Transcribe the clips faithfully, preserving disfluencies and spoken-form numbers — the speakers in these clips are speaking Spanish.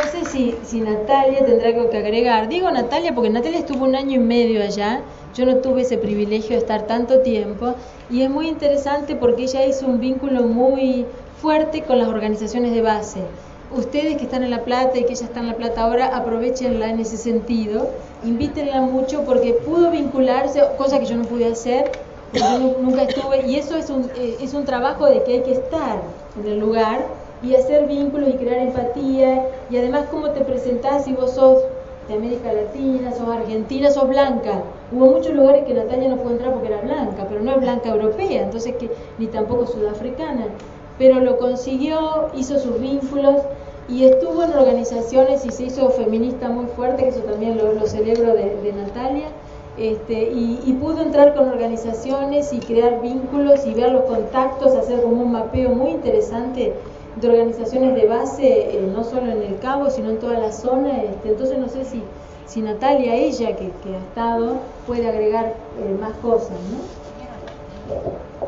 sé si, si Natalia tendrá algo que agregar. Digo Natalia porque Natalia estuvo un año y medio allá. Yo no tuve ese privilegio de estar tanto tiempo. Y es muy interesante porque ella hizo un vínculo muy fuerte con las organizaciones de base. Ustedes que están en La Plata y que ella está en La Plata ahora, aprovechenla en ese sentido. Invítenla mucho porque pudo vincularse, cosa que yo no pude hacer, porque yo nunca estuve. Y eso es un, es un trabajo de que hay que estar en el lugar y hacer vínculos y crear empatía, y además cómo te presentás si vos sos de América Latina, sos argentina, sos blanca. Hubo muchos lugares que Natalia no pudo entrar porque era blanca, pero no es blanca europea, entonces que ni tampoco sudafricana, pero lo consiguió, hizo sus vínculos y estuvo en organizaciones y se hizo feminista muy fuerte, que eso también lo, lo celebro de, de Natalia. Este, y, y pudo entrar con organizaciones y crear vínculos y ver los contactos, hacer como un mapeo muy interesante de organizaciones de base, eh, no solo en el Cabo, sino en toda la zona. Este, entonces no sé si, si Natalia, ella que, que ha estado, puede agregar eh, más cosas, ¿no?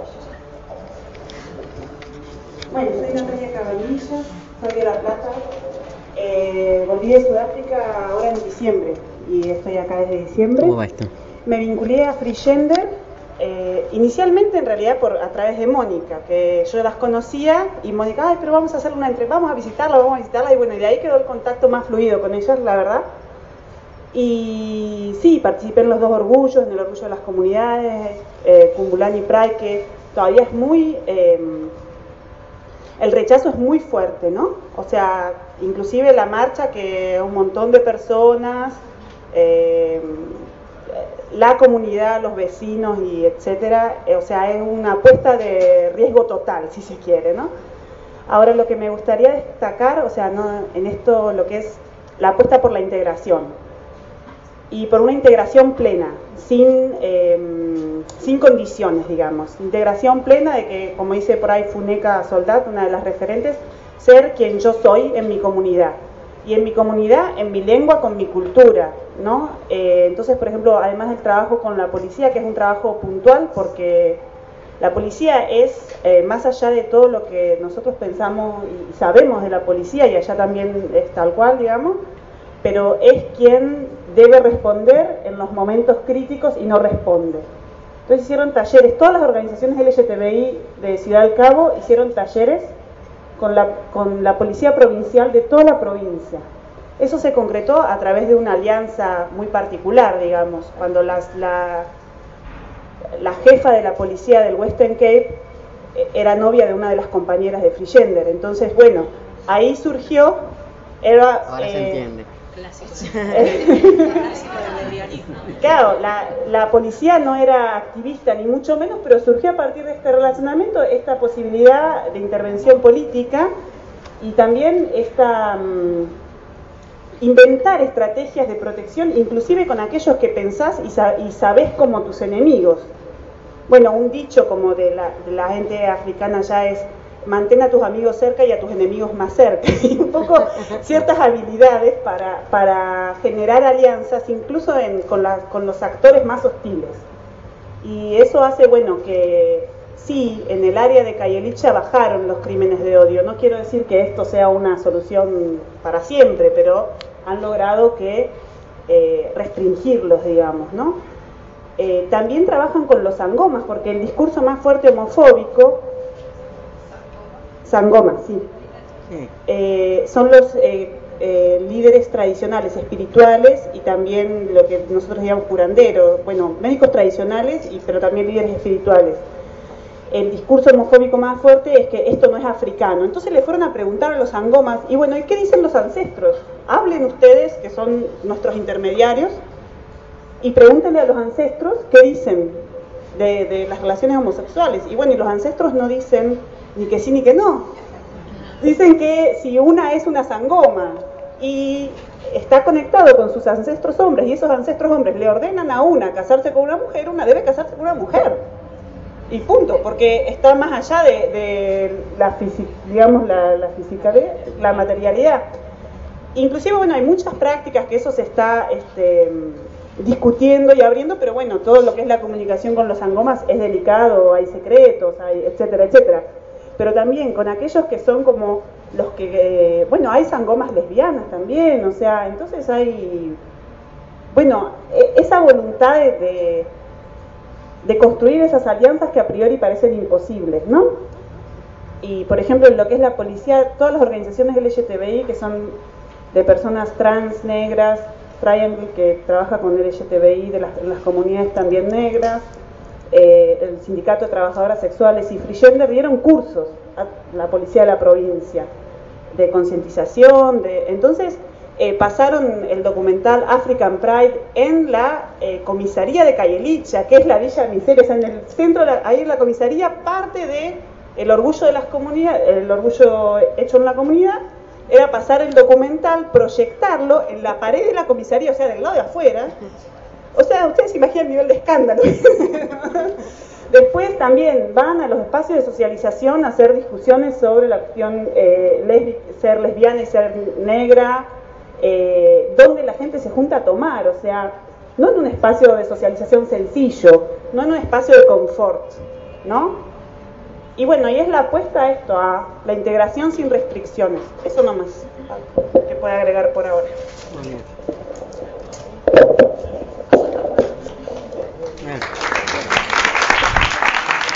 Bueno, soy Natalia Caballilla, soy de La Plata. Eh, volví de Sudáfrica ahora en diciembre y estoy acá desde diciembre. ¿Cómo va esto? Me vinculé a Free Gender. Eh, inicialmente en realidad por, a través de Mónica, que yo las conocía y Mónica, ay, pero vamos a hacer una entrevista, vamos a visitarla, vamos a visitarla, y bueno, y de ahí quedó el contacto más fluido con ellas, la verdad. Y sí, participé en los dos orgullos, en el orgullo de las comunidades, eh, Kumbulani Pride, que todavía es muy, eh, el rechazo es muy fuerte, ¿no? O sea, inclusive la marcha que un montón de personas, eh, la comunidad, los vecinos y etcétera, eh, o sea, es una apuesta de riesgo total, si se quiere, ¿no? Ahora lo que me gustaría destacar, o sea, no, en esto lo que es la apuesta por la integración y por una integración plena, sin, eh, sin condiciones, digamos, integración plena de que, como dice por ahí Funeka Soldat, una de las referentes, ser quien yo soy en mi comunidad. Y en mi comunidad, en mi lengua, con mi cultura, ¿no? Eh, entonces, por ejemplo, además del trabajo con la policía, que es un trabajo puntual, porque la policía es, eh, más allá de todo lo que nosotros pensamos y sabemos de la policía, y allá también es tal cual, digamos, pero es quien debe responder en los momentos críticos y no responde. Entonces hicieron talleres, todas las organizaciones L G T B I de Ciudad del Cabo hicieron talleres Con la, con la policía provincial de toda la provincia. Eso se concretó a través de una alianza muy particular, digamos, cuando las, la, la jefa de la policía del Western Cape era novia de una de las compañeras de Free Gender. Entonces, bueno, ahí surgió, era... Ahora eh, se entiende. Claro, la, la policía no era activista ni mucho menos, pero surgió a partir de este relacionamiento esta posibilidad de intervención política y también esta um, inventar estrategias de protección, inclusive con aquellos que pensás y, sa y sabés como tus enemigos. Bueno, un dicho como de la, de la gente africana ya es: mantén a tus amigos cerca y a tus enemigos más cerca. Y un poco ciertas habilidades para, para generar alianzas, incluso en, con, la, con los actores más hostiles. Y eso hace, bueno, que sí, en el área de Khayelitsha bajaron los crímenes de odio. No quiero decir que esto sea una solución para siempre, pero han logrado que eh, restringirlos, digamos, ¿no? Eh, también trabajan con los sangomas, porque el discurso más fuerte homofóbico... Sangoma, sí. sí. Eh, son los eh, eh, líderes tradicionales, espirituales, y también lo que nosotros llamamos curanderos, bueno, médicos tradicionales, y, pero también líderes espirituales. El discurso homofóbico más fuerte es que esto no es africano. Entonces le fueron a preguntar a los sangomas, y bueno, ¿y qué dicen los ancestros? Hablen ustedes, que son nuestros intermediarios, y pregúntenle a los ancestros qué dicen de, de las relaciones homosexuales. Y bueno, y los ancestros no dicen ni que sí ni que no. Dicen que si una es una sangoma y está conectado con sus ancestros hombres, y esos ancestros hombres le ordenan a una casarse con una mujer, una debe casarse con una mujer. Y punto, porque está más allá de, de la, digamos, la, la fisicalidad, la materialidad. Inclusive, bueno, hay muchas prácticas que eso se está este, discutiendo y abriendo, pero bueno, todo lo que es la comunicación con los sangomas es delicado, hay secretos, hay etcétera, etcétera. Pero también con aquellos que son como los que, eh, bueno, hay sangomas lesbianas también, o sea, entonces hay, bueno, esa voluntad de, de, de construir esas alianzas que a priori parecen imposibles, ¿no? Y, por ejemplo, en lo que es la policía, todas las organizaciones L G T B I que son de personas trans, negras, Triangle, que trabaja con L G T B I de las, las comunidades también negras, eh, el Sindicato de Trabajadoras Sexuales y Free Gender dieron cursos a la policía de la provincia de concientización, de, entonces eh, pasaron el documental African Pride en la eh, comisaría de Cayelicha, que es la Villa Miseria, o sea, en el centro, de la, ahí en la comisaría, parte de el orgullo de las comunidades, el orgullo hecho en la comunidad, era pasar el documental, proyectarlo en la pared de la comisaría, o sea, del lado de afuera. O sea, ustedes se imaginan el nivel de escándalo. Después también van a los espacios de socialización a hacer discusiones sobre la cuestión eh, lesbi ser lesbiana y ser negra, eh, donde la gente se junta a tomar, o sea, no en un espacio de socialización sencillo, no en un espacio de confort, ¿no? Y bueno, y es la apuesta a esto, a la integración sin restricciones. Eso nomás que puedo agregar por ahora.